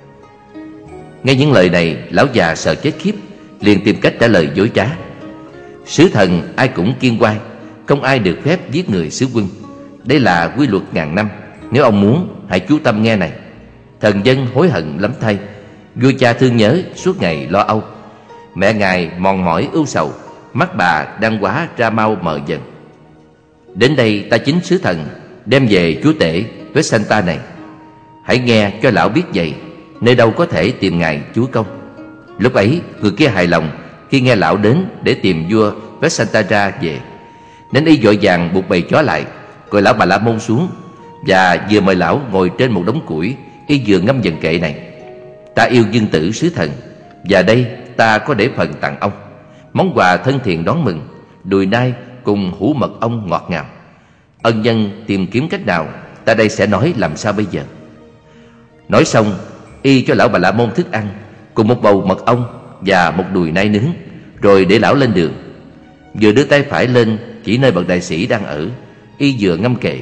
Nghe những lời này, lão già sợ chết khiếp, liền tìm cách trả lời dối trá. Sứ thần ai cũng kiêng oai, không ai được phép giết người sứ quân. Đây là quy luật ngàn năm. Nếu ông muốn, hãy chú tâm nghe này. Thần dân hối hận lắm thay, vua cha thương nhớ suốt ngày lo âu. Mẹ ngài mòn mỏi ưu sầu, mắt bà đang quá ra mau mờ dần. Đến đây ta chính sứ thần đem về chúa tể Vessanta này. Hãy nghe cho lão biết vậy, nơi đâu có thể tìm ngài chúa công. Lúc ấy người kia hài lòng khi nghe lão đến để tìm vua Vessantara về, nên y vội vàng buộc bầy chó lại, gọi lão Bà La Môn xuống, và vừa mời lão ngồi trên một đống củi. Y vừa ngâm dần kệ này: ta yêu dương tử sứ thần, và đây ta có để phần tặng ông, món quà thân thiện đón mừng, đùi nai cùng hũ mật ong ngọt ngào. Ân nhân tìm kiếm cách nào, ta đây sẽ nói làm sao bây giờ. Nói xong, y cho lão Bà La Môn thức ăn cùng một bầu mật ong và một đùi nai nướng, rồi để lão lên đường. Vừa đưa tay phải lên chỉ nơi bậc đại sĩ đang ở, y vừa ngâm kệ: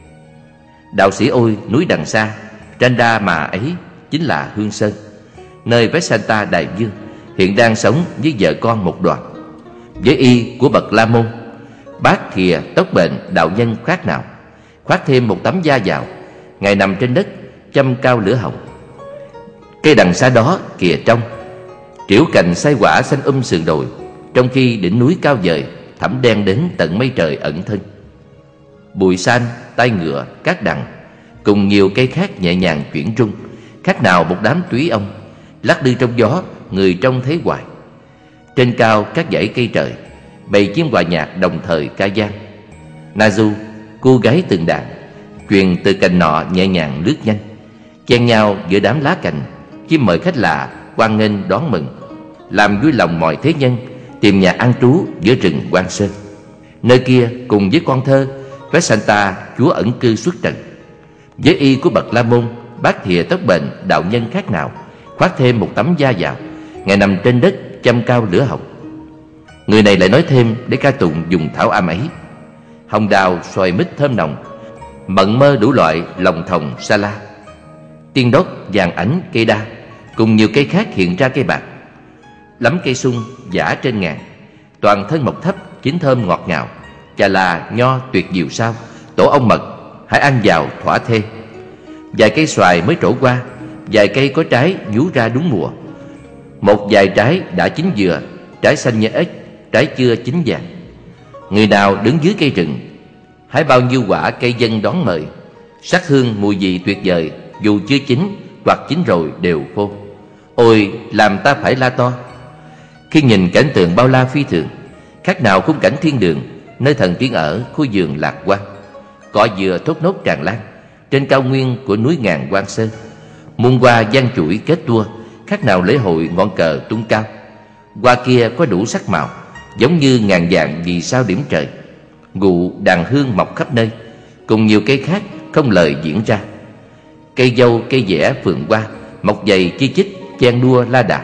đạo sĩ ôi, núi đằng xa tranh đa mà ấy chính là Hương Sơn, nơi Vessanta đại vương hiện đang sống với vợ con một đoàn. Với y của bậc La Môn, bát thìa tóc bệnh đạo nhân khác nào, khoác thêm một tấm da vào, ngài nằm trên đất châm cao lửa hồng. Cây đằng xa đó kìa trông, triểu cành sai quả xanh sườn đồi, trong khi đỉnh núi cao vời thẳm đen đến tận mây trời ẩn thân. Bụi xanh, tai ngựa, cát đằng cùng nhiều cây khác nhẹ nhàng chuyển rung, khác nào một đám túy ong lắc lư trong gió, người trông thấy hoài. Trên cao các dãy cây trời, bầy chim hòa nhạc đồng thời ca vang. Nazu, cô gái từng đàn, truyền từ cành nọ nhẹ nhàng lướt nhanh, chen nhau giữa đám lá cành. Chim mời khách lạ hoan nghênh đón mừng, làm vui lòng mọi thế nhân tìm nhà an trú giữa rừng Hoang Sơn. Nơi kia cùng với con thơ Vessanta chúa ẩn cư xuất trần. Với y của bậc La Môn, bát thìa tóc bệnh đạo nhân khác nào, khoác thêm một tấm da vào, ngài nằm trên đất châm cao lửa hồng. Người này lại nói thêm để ca tụng dùng thảo am ấy: hồng đào xoài mít thơm nồng, mận mơ đủ loại lòng thòng sa la, tiên đốc vàng ảnh cây đa cùng nhiều cây khác hiện ra cây bạc. Lắm cây sung giả trên ngàn, toàn thân mọc thấp, chín thơm ngọt ngào. Chà là nho tuyệt diệu sao, tổ ong mật hãy ăn vào thỏa thê. Vài cây xoài mới trổ qua, vài cây có trái nhú ra đúng mùa. Một vài trái đã chín dừa, trái xanh như ếch, trái chưa chín vàng. Người nào đứng dưới cây rừng, hái bao nhiêu quả cây dân đón mời. Sắc hương mùi vị tuyệt vời, dù chưa chín hoặc chín rồi đều khô. Ôi làm ta phải la to khi nhìn cảnh tượng bao la phi thường, khác nào khung cảnh thiên đường, nơi thần tiên ở khu vườn lạc quan. Cỏ dừa thốt nốt tràn lan trên cao nguyên của núi ngàn Hoang Sơn, muôn hoa giăng chuỗi kết tua, khác nào lễ hội ngọn cờ tung cao. Hoa kia có đủ sắc màu, giống như ngàn vạn vì sao điểm trời. Ngụ đàn hương mọc khắp nơi, cùng nhiều cây khác không lời diễn ra. Cây dâu, cây dẻ, phượng hoa mọc dày chi chít chen đua la đà.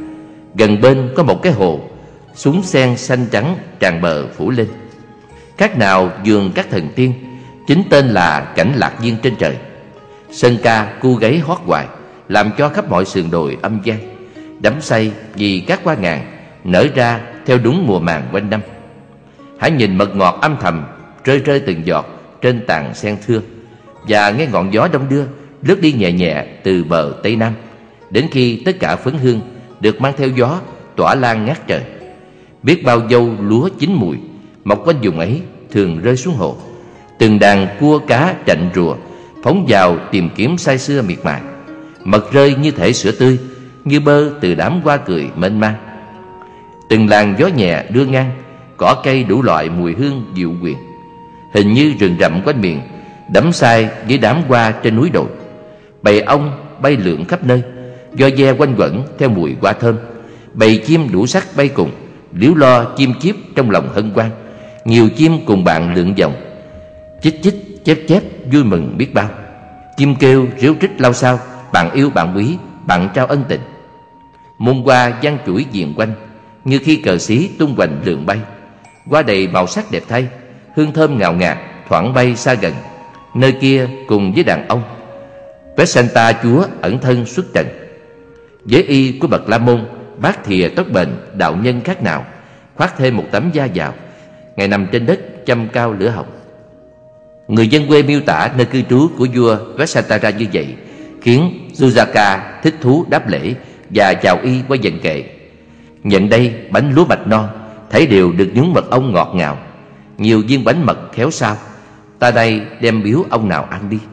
Gần bên có một cái hồ, súng sen xanh trắng tràn bờ phủ lên, khác nào vườn các thần tiên, chính tên là cảnh lạc viên trên trời. Sơn ca cu gáy hót hoài, làm cho khắp mọi sườn đồi âm vang, đắm say vì các hoa ngàn nở ra theo đúng mùa màng quanh năm. Hãy nhìn mật ngọt âm thầm rơi rơi từng giọt trên tàn sen thưa, và nghe ngọn gió đông đưa lướt đi nhẹ nhẹ từ bờ Tây Nam, đến khi tất cả phấn hương được mang theo gió tỏa lan ngát trời. Biết bao dâu lúa chín mùi mọc quanh vùng ấy thường rơi xuống hồ. Từng đàn cua cá trạnh rùa phóng vào tìm kiếm say sưa miệt mài. Mật rơi như thể sữa tươi, như bơ từ đám hoa cười mênh mang. Từng làn gió nhẹ đưa ngang, cỏ cây đủ loại mùi hương dịu quyền, hình như rừng rậm quanh miền đắm say với đám hoa trên núi đồi. Bầy ong bay lượn khắp nơi, do ve quanh quẩn theo mùi hoa thơm. Bầy chim đủ sắc bay cùng, líu lo chim chiếp trong lòng hân hoan. Nhiều chim cùng bạn lượn vòng, chích chích chép chép vui mừng biết bao. Chim kêu ríu rít lao sao, bạn yêu bạn quý, bạn trao ân tình. Muôn hoa vang chuỗi viền quanh, như khi cờ xí tung hoành lượn bay. Hoa đầy màu sắc đẹp thay, hương thơm ngào ngạt thoảng bay xa gần. Nơi kia cùng với đàn ông, Vesanta chúa ẩn thân xuất trần. Với y của bậc La Môn, bát thìa tóc bền đạo nhân khác nào, khoác thêm một tấm da vào, ngài nằm trên đất châm cao lửa hồng. Người dân quê miêu tả nơi cư trú của vua Vesantara như vậy, khiến Sujaka thích thú đáp lễ và chào y qua dần kệ. Nhận đây bánh lúa mạch non, thấy đều được nhúng mật ong ngọt ngào. Nhiều viên bánh mật khéo sao, ta đây đem biếu ông nào ăn đi.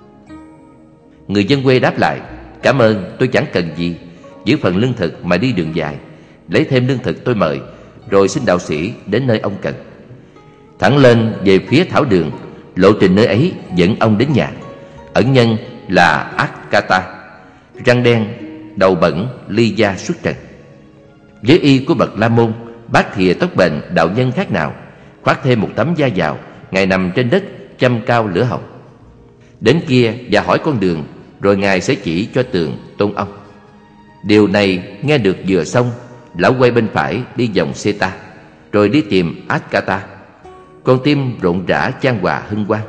Người dân quê đáp lại: cảm ơn, tôi chẳng cần gì, giữ phần lương thực mà đi đường dài. Lấy thêm lương thực tôi mời, rồi xin đạo sĩ đến nơi ông cần. Thẳng lên về phía thảo đường, lộ trình nơi ấy dẫn ông đến nhà. Ẩn nhân là Akata, răng đen, đầu bẩn, ly da xuất trần. Với y của bậc La Môn, bát thìa tóc bền đạo nhân khác nào, khoác thêm một tấm da vào, ngài nằm trên đất châm cao lửa hồng. Đến kia và hỏi con đường, rồi ngài sẽ chỉ cho tường tôn ông. Điều này nghe được vừa xong, lão quay bên phải đi vòng Seta, rồi đi tìm Akata. Con tim rộn rã chan hòa hân hoan.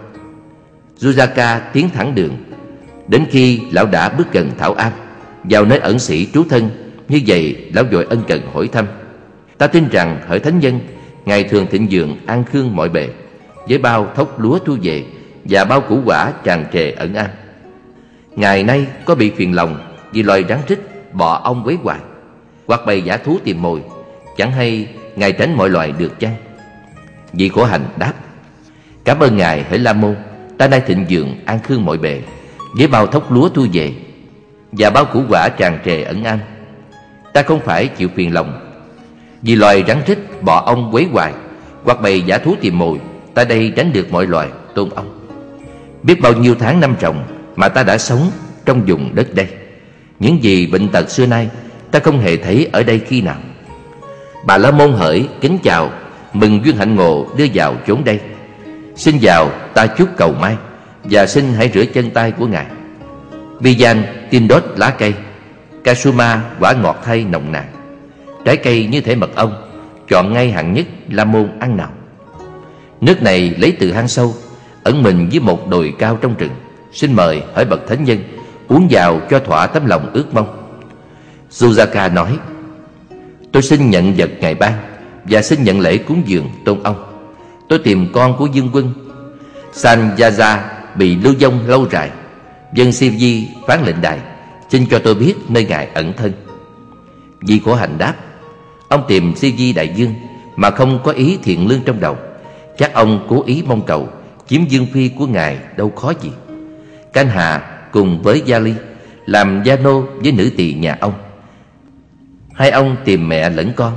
Sujaka tiến thẳng đường, đến khi lão đã bước gần thảo am, vào nơi ẩn sĩ trú thân. Như vậy lão vội ân cần hỏi thăm: ta tin rằng hỡi thánh nhân, ngài thường thịnh vượng an khương mọi bề, với bao thóc lúa thu về và bao củ quả tràn trề ẩn an. Ngày nay có bị phiền lòng vì loài rắn rít, bọ ong quấy hoài, hoặc bầy dã thú tìm mồi, chẳng hay ngài tránh mọi loài được chăng? Vị khổ hạnh đáp: cảm ơn ngài hỡi La Môn, ta nay thịnh vượng an khương mọi bề, với bao thóc lúa thu về và bao củ quả tràn trề ẩn an. Ta không phải chịu phiền lòng vì loài rắn rít, bọ ong quấy hoài, hoặc bầy dã thú tìm mồi, ta đây tránh được mọi loài tôn ông. Biết bao nhiêu tháng năm trồng mà ta đã sống trong vùng đất đây. Những gì bệnh tật xưa nay ta không hề thấy ở đây khi nào. Bà La Môn hỡi kính chào, mừng duyên hạnh ngộ đưa vào chốn đây. Xin vào ta chúc cầu may, và xin hãy rửa chân tay của ngài. Bijan tim đốt lá cây, Kasuma quả ngọt thay nồng nàn. Trái cây như thể mật ong, chọn ngay hạng nhất La Môn ăn nào. Nước này lấy từ hang sâu, ẩn mình dưới một đồi cao trong rừng. Xin mời hỡi bậc thánh nhân uống vào cho thỏa tấm lòng ước mong. Sujaka nói: tôi xin nhận vật ngài ban, và xin nhận lễ cúng dường tôn ông. Tôi tìm con của Dương Quân Sanjaja bị lưu vong lâu dài. Dân Sivji phán lệnh đài, xin cho tôi biết nơi ngài ẩn thân. Vị khổ hạnh đáp: ông tìm Sivji đại dương mà không có ý thiện lương trong đầu. Chắc ông cố ý mong cầu chiếm dương phi của ngài đâu khó gì. Canh Hà cùng với Yali làm gia nô với nữ tỳ nhà ông. Hai ông tìm mẹ lẫn con.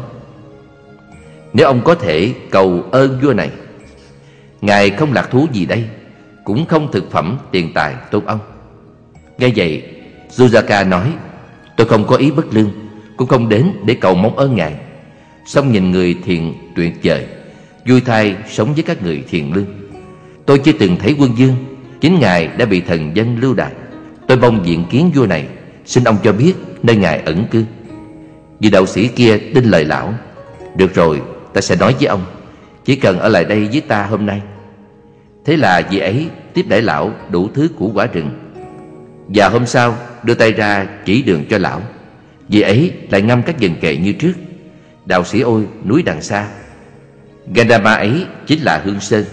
Nếu ông có thể cầu ơn vua này, ngài không lạc thú gì đây, cũng không thực phẩm tiền tài tôn ông. Nghe vậy, Sujaka nói: tôi không có ý bất lương, cũng không đến để cầu mong ơn ngài. Song nhìn người thiện tuyệt vời, vui thay sống với các người thiện lương. Tôi chưa từng thấy quân vương, chính ngài đã bị thần dân lưu đày. Tôi mong diện kiến vua này, xin ông cho biết nơi ngài ẩn cư. Vị đạo sĩ kia tin lời lão: được rồi, ta sẽ nói với ông, chỉ cần ở lại đây với ta hôm nay. Thế là vị ấy tiếp đãi lão đủ thứ củ quả rừng, và hôm sau đưa tay ra chỉ đường cho lão. Vị ấy lại ngâm các dần kệ như trước: đạo sĩ ôi, núi đằng xa, Gandama ấy chính là Hương Sơn.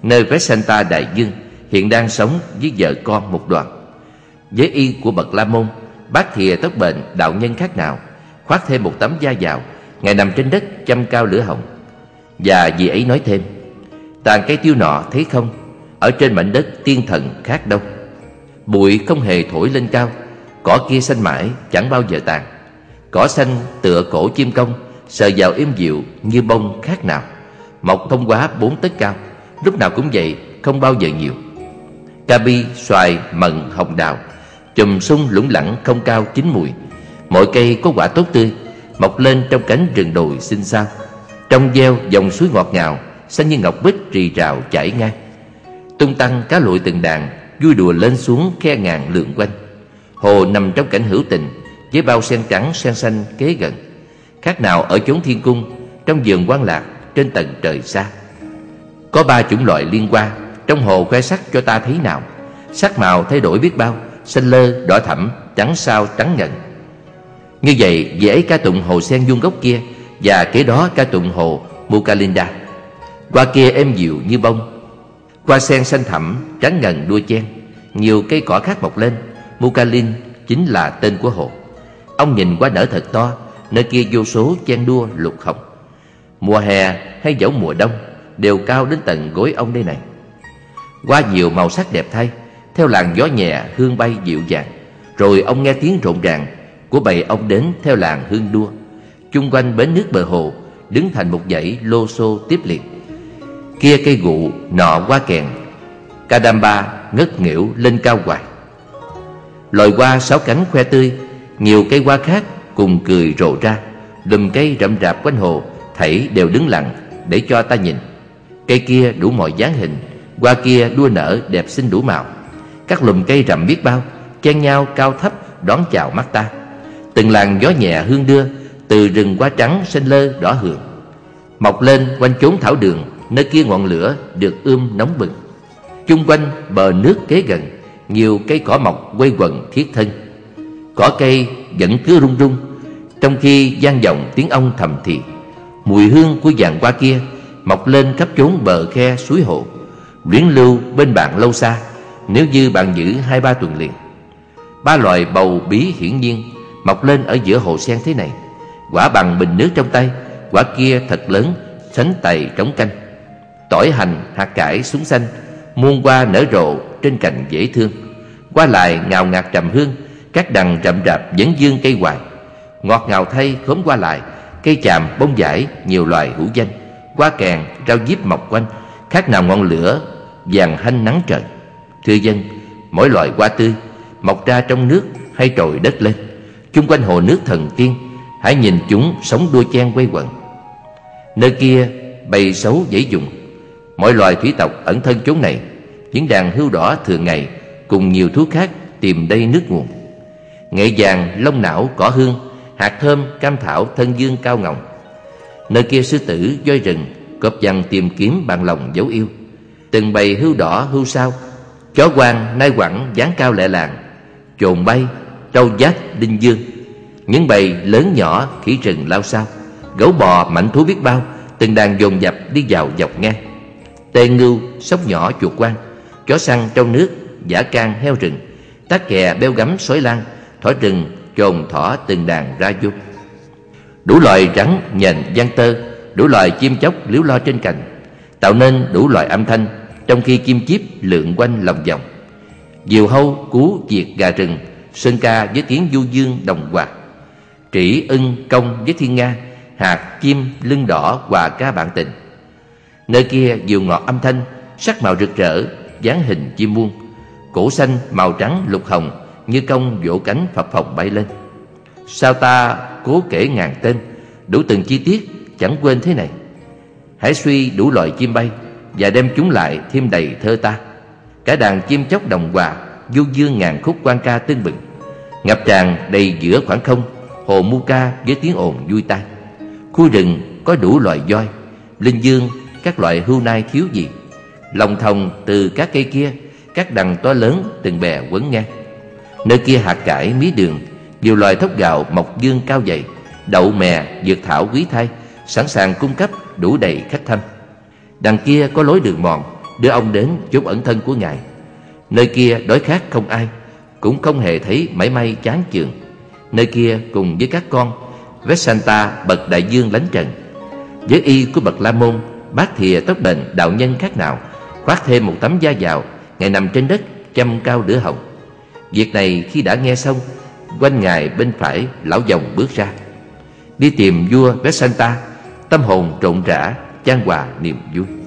nơi Vesanta Đại Dương hiện đang sống với vợ con một đoàn. Với y của bậc La Môn, bát thìa tóc bệnh đạo nhân khác nào, khoác thêm một tấm da vào, ngài nằm trên đất châm cao lửa hồng. Và vị ấy nói thêm: tàn cây tiêu nọ thấy không, ở trên mảnh đất tiên thần khác đâu. Bụi không hề thổi lên cao, cỏ kia xanh mãi chẳng bao giờ tàn. Cỏ xanh tựa cổ chim công, sờ vào êm dịu như bông khác nào. Mọc thông quá 4 tấc cao, lúc nào cũng vậy, không bao giờ nhiều. Ca bi, xoài, mận, hồng đào chùm sung lủng lẳng không cao chín mùi. Mọi cây có quả tốt tươi, mọc lên trong cánh rừng đồi xinh xao. Trong gieo dòng suối ngọt ngào, xanh như ngọc bích rì rào chảy ngang. Tung tăng cá lội từng đàn, vui đùa lên xuống khe ngàn lượn quanh. Hồ nằm trong cảnh hữu tình, với bao sen trắng sen xanh kế gần, khác nào ở chốn thiên cung, trong vườn quan lạc trên tầng trời xa. Có 3 chủng loại liên hoa, trong hồ khoe sắc cho ta thấy nào. Sắc màu thay đổi biết bao, xanh lơ, đỏ thẫm, trắng sao, trắng ngần. Như vậy, vị ấy ca tụng hồ sen vuông gốc kia, và kế đó ca tụng hồ Mukalinda. Hoa kia êm dịu như bông, hoa sen xanh thẳm, trắng ngần đua chen. Nhiều cây cỏ khác mọc lên. Mukalin chính là tên của hồ. Ông nhìn qua nở thật to, nơi kia vô số chen đua lục hồng. Mùa hè hay dẫu mùa đông đều cao đến tận gối ông đây này. Hoa nhiều màu sắc đẹp thay, theo làn gió nhẹ hương bay dịu dàng. Rồi ông nghe tiếng rộn ràng của bầy ong đến theo làn hương đua. Chung quanh bến nước bờ hồ đứng thành một dãy lô xô tiếp liền. Kia cây gụ, nọ hoa kèn, Kadamba ngất nghỉu lên cao hoài. Loài hoa 6 cánh khoe tươi, nhiều cây hoa khác cùng cười rộ ra. Lùm cây rậm rạp quanh hồ thảy đều đứng lặng để cho ta nhìn. Cây kia đủ mọi dáng hình, hoa kia đua nở đẹp xinh đủ màu. Các lùm cây rậm biết bao, chen nhau cao thấp đón chào mắt ta. Từng làn gió nhẹ hương đưa từ rừng hoa trắng xanh lơ đỏ hường, mọc lên quanh chốn thảo đường, nơi kia ngọn lửa được nóng bừng. Chung quanh bờ nước kế gần, nhiều cây cỏ mọc quây quần thiết thân. Cỏ cây vẫn cứ rung rung, trong khi vang vọng tiếng ong thầm thì. Mùi hương của vàng hoa kia mọc lên khắp chốn bờ khe suối hồ, luyến lưu bên bạn lâu xa, nếu như bạn giữ 2-3 tuần liền. 3 loài bầu bí hiển nhiên mọc lên ở giữa hồ sen thế này. Quả bằng bình nước trong tay, quả kia thật lớn, sánh tày trống canh. Tỏi hành, hạt cải, súng xanh, muôn hoa nở rộ trên cành dễ thương. Qua lại ngào ngạt trầm hương, các đằng rậm rạp vẫn dương cây hoài. Ngọt ngào thay khóm qua lại, cây chàm bông vải nhiều loài hữu danh. Hoa kèn rau diếp mọc quanh, khác nào ngọn lửa vàng hanh nắng trời. Thưa dân, mỗi loài hoa tươi mọc ra trong nước hay trồi đất lên, chung quanh hồ nước thần tiên, hãy nhìn chúng sống đua chen quay quần. Nơi kia bầy sấu dãy dùng, mọi loài thủy tộc ẩn thân chốn này. Những đàn hươu đỏ thường ngày cùng nhiều thú khác tìm đây nước nguồn. Nghệ vàng, lông não, cỏ hương, hạt thơm, cam thảo, thân dương cao ngọng. Nơi kia sư tử, voi rừng cọp dằn tìm kiếm bạn lòng dấu yêu. Từng bầy hươu đỏ, hươu sao, chó hoang, nai quẳng dáng cao lẹ làng, chồn bay, trâu giác, đinh dương. Những bầy lớn nhỏ khỉ rừng lao sao, gấu bò mảnh thú biết bao, từng đàn dồn dập đi vào dọc ngang. Tê ngưu, sóc nhỏ, chuột quang, chó săn trong nước, dã can, heo rừng, tắc kè, beo gắm, sói lang, thỏ rừng, chồn thỏ từng đàn ra vô. Đủ loài rắn, nhện, giang tơ, đủ loài chim chóc líu lo trên cành, tạo nên đủ loại âm thanh, trong khi chim chíp lượn quanh lòng vòng. Diều hâu, cú, việt, gà rừng sơn ca với tiếng du dương đồng hòa. Trĩ, ưng, công với thiên nga, hạt, chim, lưng đỏ hòa ca bạn tình. Nơi kia diều ngọt âm thanh, sắc màu rực rỡ, dáng hình chim muông, cổ xanh, màu trắng, lục hồng, như công vỗ cánh phập phồng bay lên. Sao ta cố kể ngàn tên, đủ từng chi tiết chẳng quên thế này. Hãy suy đủ loại chim bay và đem chúng lại thêm đầy thơ ta. Cả đàn chim chóc đồng hòa, du dương ngàn khúc quan ca tưng bừng, ngập tràn đầy giữa khoảng không. Hồ Muka với tiếng ồn vui tai. Khu rừng có đủ loài voi, linh dương, các loại hươu nai thiếu gì. Lòng thòng từ các cây kia, các đằng to lớn từng bè quấn ngang. Nơi kia hạt cải, mía đường, nhiều loài thóc gạo mọc dương cao dày, đậu mè, dược thảo quý thai, sẵn sàng cung cấp đủ đầy khách thăm. Đằng kia có lối đường mòn, đưa ông đến chốn ẩn thân của Ngài. Nơi kia đói khát không ai, cũng không hề thấy mảy may chán chường. Nơi kia cùng với các con, Vessanta bậc đại dương lánh trần, với y của bậc La Môn, bát thìa tóc đền đạo nhân khác nào, khoác thêm một tấm da vào, Ngài nằm trên đất châm cao đửa hồng. Việc này khi đã nghe xong, quanh Ngài bên phải lão dòng bước ra, đi tìm vua Vessanta, tâm hồn rộn rã, chan hòa niềm vui.